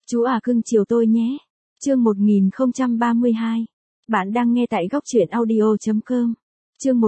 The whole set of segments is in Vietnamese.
Chú à cưng chiều tôi nhé. Chương 1032. Bạn đang nghe tại góc truyện audio.com. Chương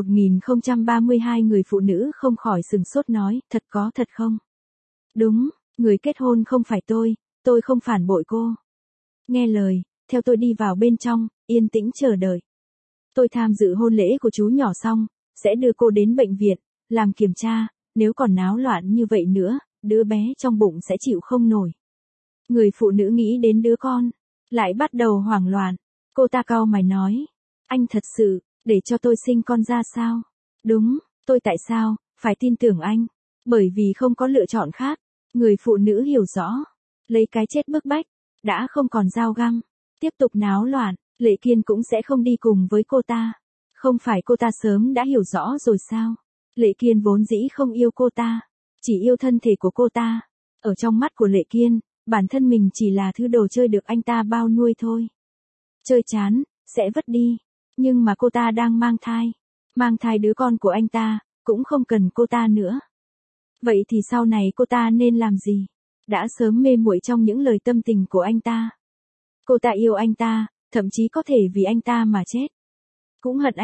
1032 người phụ nữ không khỏi sừng sốt nói, thật có thật không? Đúng, người kết hôn không phải tôi không phản bội cô. Nghe lời, theo tôi đi vào bên trong, yên tĩnh chờ đợi. Tôi tham dự hôn lễ của chú nhỏ xong, sẽ đưa cô đến bệnh viện, làm kiểm tra, nếu còn náo loạn như vậy nữa, đứa bé trong bụng sẽ chịu không nổi. Người phụ nữ nghĩ đến đứa con, lại bắt đầu hoảng loạn. Cô ta cau mày nói, anh thật sự, để cho tôi sinh con ra sao? Đúng, tôi tại sao, phải tin tưởng anh? Bởi vì không có lựa chọn khác. Người phụ nữ hiểu rõ, lấy cái chết bức bách, đã không còn dao găm, tiếp tục náo loạn, Lệ Kiên cũng sẽ không đi cùng với cô ta. Không phải cô ta sớm đã hiểu rõ rồi sao? Lệ Kiên vốn dĩ không yêu cô ta, chỉ yêu thân thể của cô ta. Ở trong mắt của Lệ Kiên, bản thân mình chỉ là thứ đồ chơi được anh ta bao nuôi thôi. Chơi chán, sẽ vứt đi. Nhưng mà cô ta đang mang thai đứa con của anh ta, cũng không cần cô ta nữa. Vậy thì sau này cô ta nên làm gì? Đã sớm mê muội trong những lời tâm tình của anh ta. Cô ta yêu anh ta, thậm chí có thể vì anh ta mà chết. Cũng hận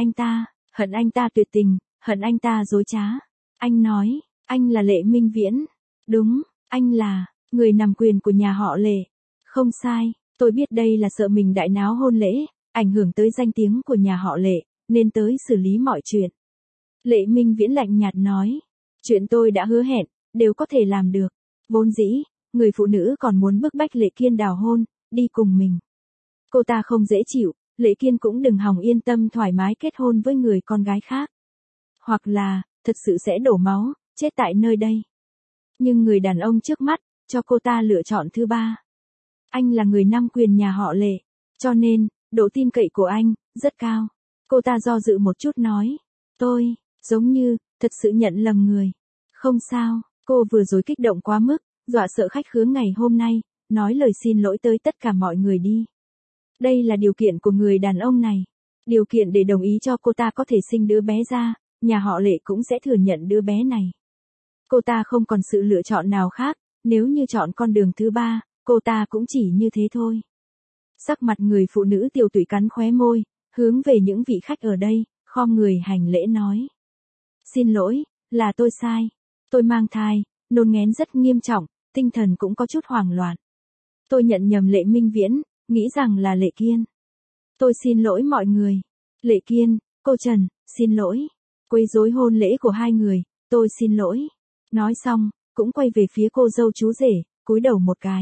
anh ta tuyệt tình, hận anh ta dối trá. Anh nói, anh là Lệ Minh Viễn. Đúng, anh là người nắm quyền của nhà họ Lệ. Không sai, tôi biết đây là sợ mình đại náo hôn lễ, ảnh hưởng tới danh tiếng của nhà họ Lệ, nên tới xử lý mọi chuyện. Lệ Minh Viễn lạnh nhạt nói, chuyện tôi đã hứa hẹn, đều có thể làm được. Vốn dĩ, người phụ nữ còn muốn bức bách Lệ Kiên đào hôn, đi cùng mình. Cô ta không dễ chịu, Lệ Kiên cũng đừng hòng yên tâm thoải mái kết hôn với người con gái khác. Hoặc là, thật sự sẽ đổ máu, chết tại nơi đây. Nhưng người đàn ông trước mắt, cho cô ta lựa chọn thứ ba. Anh là người nắm quyền nhà họ Lệ, cho nên, độ tin cậy của anh, rất cao. Cô ta do dự một chút nói, tôi, giống như, thật sự nhận lầm người. Không sao, cô vừa rồi kích động quá mức, dọa sợ khách khứa ngày hôm nay, nói lời xin lỗi tới tất cả mọi người đi. Đây là điều kiện của người đàn ông này. Điều kiện để đồng ý cho cô ta có thể sinh đứa bé ra, nhà họ Lệ cũng sẽ thừa nhận đứa bé này. Cô ta không còn sự lựa chọn nào khác, nếu như chọn con đường thứ ba, cô ta cũng chỉ như thế thôi. Sắc mặt người phụ nữ tiều tụy cắn khóe môi, hướng về những vị khách ở đây, khom người hành lễ nói. Xin lỗi, là tôi sai. Tôi mang thai, nôn nghén rất nghiêm trọng, tinh thần cũng có chút hoảng loạn. Tôi nhận nhầm Lệ Minh Viễn, nghĩ rằng là Lệ Kiên. Tôi xin lỗi mọi người. Lệ Kiên, cô Trần, xin lỗi. Quấy rối hôn lễ của hai người, tôi xin lỗi. Nói xong, cũng quay về phía cô dâu chú rể, cúi đầu một cái.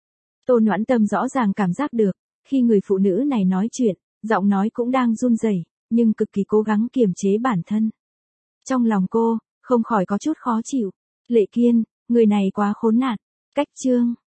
Tô Noãn Tâm rõ ràng cảm giác được, khi người phụ nữ này nói chuyện, giọng nói cũng đang run rẩy, nhưng cực kỳ cố gắng kiềm chế bản thân. Trong lòng cô, không khỏi có chút khó chịu. Lệ Kiên, người này quá khốn nạn. Cách chương.